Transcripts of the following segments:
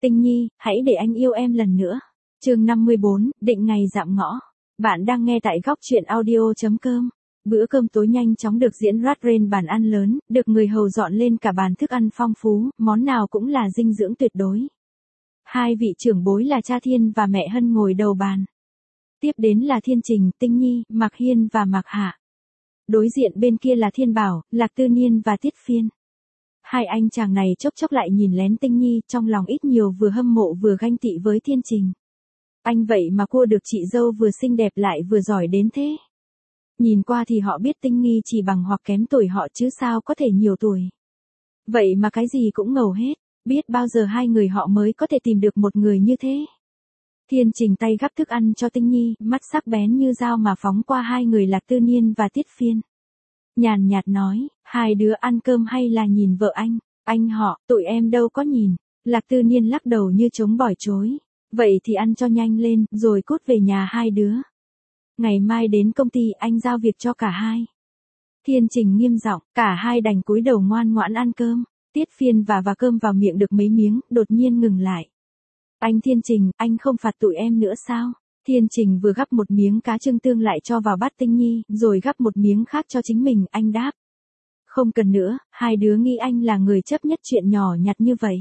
Tinh Nhi, hãy để anh yêu em lần nữa. Chương 54, định ngày dạm ngõ. Bạn đang nghe tại góc truyện audio.com. Bữa cơm tối nhanh chóng được diễn rát rên bàn ăn lớn, được người hầu dọn lên cả bàn thức ăn phong phú, món nào cũng là dinh dưỡng tuyệt đối. Hai vị trưởng bối là cha Thiên và mẹ Hân ngồi đầu bàn. Tiếp đến là Thiên Trình, Tinh Nhi, Mạc Hiên và Mạc Hạ. Đối diện bên kia là Thiên Bảo, Lạc Tư Niên và Tiết Phiên. Hai anh chàng này chốc chốc lại nhìn lén Tinh Nhi, trong lòng ít nhiều vừa hâm mộ vừa ganh tị với Thiên Trình. Anh vậy mà cua được chị dâu vừa xinh đẹp lại vừa giỏi đến thế. Nhìn qua thì họ biết Tinh Nhi chỉ bằng hoặc kém tuổi họ chứ sao có thể nhiều tuổi. Vậy mà cái gì cũng ngầu hết, biết bao giờ hai người họ mới có thể tìm được một người như thế. Thiên Trình tay gắp thức ăn cho Tinh Nhi, mắt sắc bén như dao mà phóng qua hai người Lạc Tư Niên và Tiết Phiên. Nhàn nhạt nói, hai đứa ăn cơm hay là nhìn vợ anh họ, tụi em đâu có nhìn. Lạc Tư Niên lắc đầu như trống bỏ chối. Vậy thì ăn cho nhanh lên, rồi cút về nhà hai đứa. Ngày mai đến công ty anh giao việc cho cả hai. Thiên Trình nghiêm giọng, cả hai đành cúi đầu ngoan ngoãn ăn cơm. Tiết Phiên và cơm vào miệng được mấy miếng, đột nhiên ngừng lại. Anh Thiên Trình, anh không phạt tụi em nữa sao? Thiên Trình vừa gắp một miếng cá trưng tương lại cho vào bát Tinh Nhi, rồi gắp một miếng khác cho chính mình, anh đáp. Không cần nữa, hai đứa nghĩ anh là người chấp nhất chuyện nhỏ nhặt như vậy.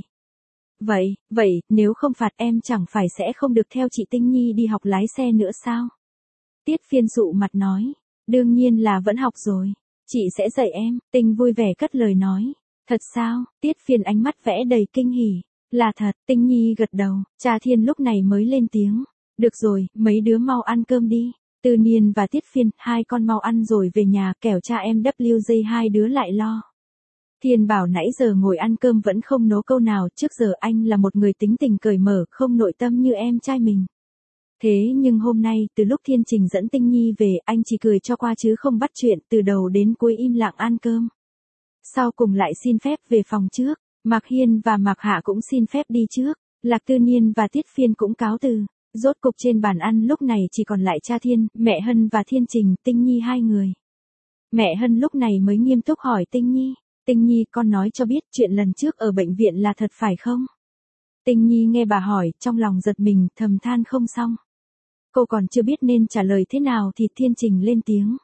Vậy, nếu không phạt em chẳng phải sẽ không được theo chị Tinh Nhi đi học lái xe nữa sao? Tiết Phiên sụ mặt nói, đương nhiên là vẫn học rồi, chị sẽ dạy em. Tinh vui vẻ cất lời nói, thật sao? Tiết Phiên ánh mắt vẽ đầy kinh hỉ, là thật. Tinh Nhi gật đầu, cha Thiên lúc này mới lên tiếng, được rồi, mấy đứa mau ăn cơm đi. Tư Niên và Tiết Phiên, hai con mau ăn rồi về nhà, kẻo cha em WJ hai đứa lại lo. Thiên Bảo nãy giờ ngồi ăn cơm vẫn không nố câu nào, trước giờ anh là một người tính tình cởi mở, không nội tâm như em trai mình. Thế nhưng hôm nay, từ lúc Thiên Trình dẫn Tinh Nhi về, anh chỉ cười cho qua chứ không bắt chuyện, từ đầu đến cuối im lặng ăn cơm. Sau cùng lại xin phép về phòng trước, Mạc Hiên và Mạc Hạ cũng xin phép đi trước, Lạc Tư Niên và Tiết Phiên cũng cáo từ. Rốt cục trên bàn ăn lúc này chỉ còn lại cha Thiên, mẹ Hân và Thiên Trình, Tinh Nhi hai người. Mẹ Hân lúc này mới nghiêm túc hỏi Tinh Nhi, Tinh Nhi con nói cho biết chuyện lần trước ở bệnh viện là thật phải không? Tinh Nhi nghe bà hỏi, trong lòng giật mình, thầm than không xong. Cô còn chưa biết nên trả lời thế nào thì Thiên Trình lên tiếng.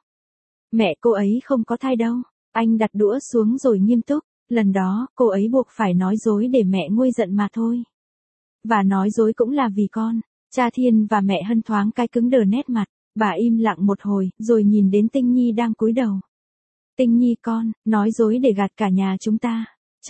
Mẹ cô ấy không có thai đâu. Anh đặt đũa xuống rồi nghiêm túc, lần đó cô ấy buộc phải nói dối để mẹ nguôi giận mà thôi. Và nói dối cũng là vì con. Cha Thiên và mẹ Hân thoáng cái cứng đờ nét mặt, bà im lặng một hồi, rồi nhìn đến Tinh Nhi đang cúi đầu. Tinh Nhi con, nói dối để gạt cả nhà chúng ta.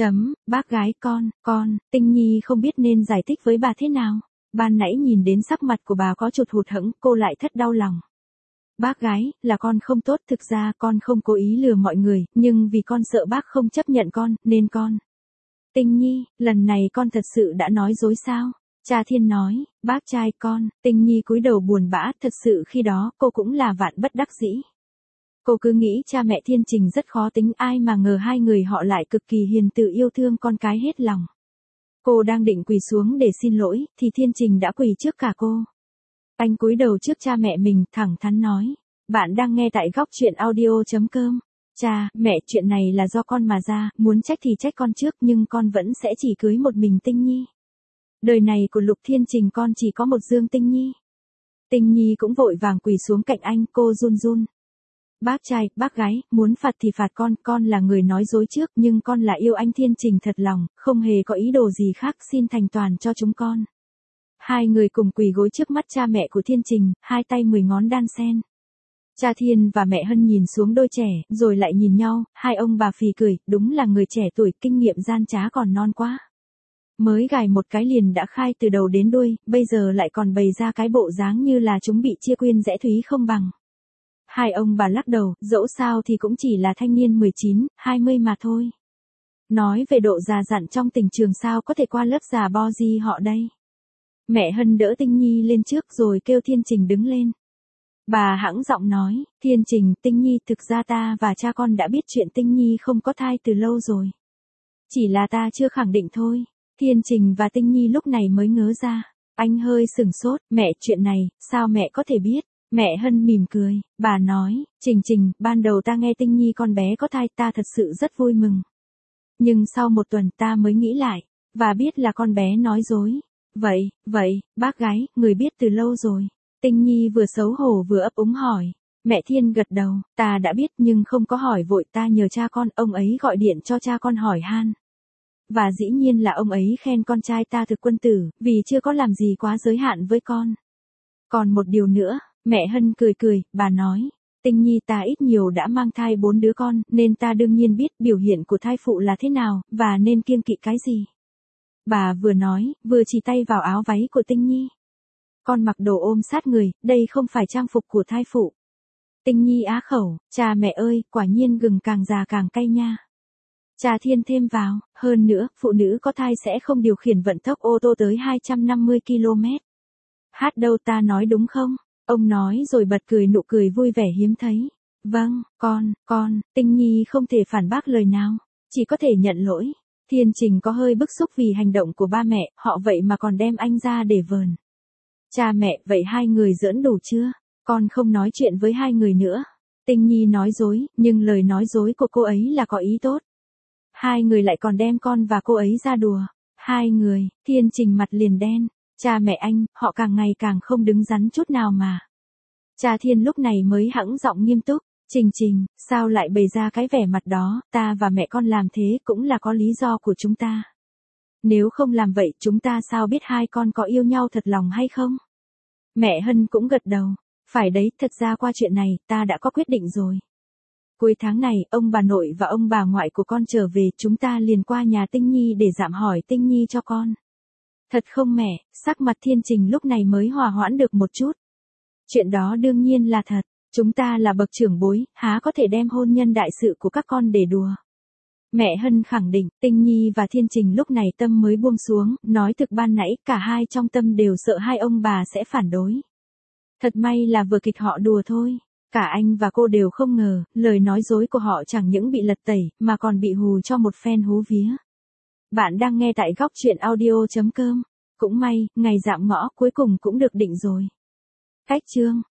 Bác gái con, Tinh Nhi không biết nên giải thích với bà thế nào. Ban nãy nhìn đến sắc mặt của bà có chút hụt hẫng, cô lại thất đau lòng. Bác gái, là con không tốt, thực ra con không cố ý lừa mọi người, nhưng vì con sợ bác không chấp nhận con, nên con. Tinh Nhi, lần này con thật sự đã nói dối sao? Cha Thiên nói, bác trai con. Tinh Nhi cúi đầu buồn bã, thật sự khi đó cô cũng là vạn bất đắc dĩ. Cô cứ nghĩ cha mẹ Thiên Trình rất khó tính, ai mà ngờ hai người họ lại cực kỳ hiền từ yêu thương con cái hết lòng. Cô đang định quỳ xuống để xin lỗi, thì Thiên Trình đã quỳ trước cả cô. Anh cúi đầu trước cha mẹ mình, thẳng thắn nói, bạn đang nghe tại góc truyện audio.com. Cha, mẹ, chuyện này là do con mà ra, muốn trách thì trách con trước, nhưng con vẫn sẽ chỉ cưới một mình Tinh Nhi. Đời này của Lục Thiên Trình con chỉ có một Dương Tinh Nhi. Tinh Nhi cũng vội vàng quỳ xuống cạnh anh, cô run run. Bác trai, bác gái, muốn phạt thì phạt con là người nói dối trước, nhưng con là yêu anh Thiên Trình thật lòng, không hề có ý đồ gì khác, xin thành toàn cho chúng con. Hai người cùng quỳ gối trước mắt cha mẹ của Thiên Trình, hai tay 10 ngón đan sen. Cha Thiên và mẹ Hân nhìn xuống đôi trẻ, rồi lại nhìn nhau, hai ông bà phì cười, đúng là người trẻ tuổi, kinh nghiệm gian trá còn non quá. Mới gài một cái liền đã khai từ đầu đến đuôi, bây giờ lại còn bày ra cái bộ dáng như là chúng bị chia quyên rẽ thúy không bằng. Hai ông bà lắc đầu, dẫu sao thì cũng chỉ là thanh niên 19, 20 mà thôi. Nói về độ già dặn trong tình trường sao có thể qua lớp già bo gì họ đây. Mẹ Hân đỡ Tinh Nhi lên trước rồi kêu Thiên Trình đứng lên. Bà hãng giọng nói, Thiên Trình, Tinh Nhi, thực ra ta và cha con đã biết chuyện Tinh Nhi không có thai từ lâu rồi. Chỉ là ta chưa khẳng định thôi. Thiên Trình và Tinh Nhi lúc này mới ngớ ra. Anh hơi sửng sốt, mẹ, chuyện này, sao mẹ có thể biết? Mẹ Hân mỉm cười, bà nói, Trình, ban đầu ta nghe Tinh Nhi con bé có thai ta thật sự rất vui mừng. Nhưng sau một tuần ta mới nghĩ lại, và biết là con bé nói dối. Vậy, bác gái, người biết từ lâu rồi. Tinh Nhi vừa xấu hổ vừa ấp úng hỏi. Mẹ Thiên gật đầu, ta đã biết nhưng không có hỏi vội, ta nhờ cha con, ông ấy gọi điện cho cha con hỏi han. Và dĩ nhiên là ông ấy khen con trai ta thực quân tử, vì chưa có làm gì quá giới hạn với con. Còn một điều nữa, mẹ Hân cười, bà nói. Tinh Nhi ta ít nhiều đã mang thai 4 đứa con, nên ta đương nhiên biết biểu hiện của thai phụ là thế nào, và nên kiêng kỵ cái gì. Bà vừa nói, vừa chỉ tay vào áo váy của Tinh Nhi. Con mặc đồ ôm sát người, đây không phải trang phục của thai phụ. Tinh Nhi á khẩu, cha mẹ ơi, quả nhiên gừng càng già càng cay nha. Cha Thiên thêm vào, hơn nữa, phụ nữ có thai sẽ không điều khiển vận tốc ô tô tới 250 km. Hát đâu, ta nói đúng không? Ông nói rồi bật cười, nụ cười vui vẻ hiếm thấy. Vâng, con, Tinh Nhi không thể phản bác lời nào, chỉ có thể nhận lỗi. Thiên Trình có hơi bức xúc vì hành động của ba mẹ, họ vậy mà còn đem anh ra để vờn. Cha mẹ, vậy hai người giỡn đủ chưa? Con không nói chuyện với hai người nữa. Tinh Nhi nói dối, nhưng lời nói dối của cô ấy là có ý tốt. Hai người lại còn đem con và cô ấy ra đùa. Hai người, Thiên Trình mặt liền đen. Cha mẹ anh, họ càng ngày càng không đứng đắn chút nào mà. Cha Thiên lúc này mới hẵng giọng nghiêm túc. Trình, sao lại bày ra cái vẻ mặt đó, ta và mẹ con làm thế cũng là có lý do của chúng ta. Nếu không làm vậy chúng ta sao biết hai con có yêu nhau thật lòng hay không? Mẹ Hân cũng gật đầu. Phải đấy, thật ra qua chuyện này, ta đã có quyết định rồi. Cuối tháng này, ông bà nội và ông bà ngoại của con trở về, chúng ta liền qua nhà Tinh Nhi để dạm hỏi Tinh Nhi cho con. Thật không mẹ? Sắc mặt Thiên Trình lúc này mới hòa hoãn được một chút. Chuyện đó đương nhiên là thật. Chúng ta là bậc trưởng bối, há có thể đem hôn nhân đại sự của các con để đùa. Mẹ Hân khẳng định, Tinh Nhi và Thiên Trình lúc này tâm mới buông xuống, nói thực ban nãy cả hai trong tâm đều sợ hai ông bà sẽ phản đối. Thật may là vừa kịch họ đùa thôi. Cả anh và cô đều không ngờ, lời nói dối của họ chẳng những bị lật tẩy, mà còn bị hù cho một phen hú vía. Bạn đang nghe tại góc truyện audio.com. Cũng may, ngày dạm ngõ cuối cùng cũng được định rồi. Cách chương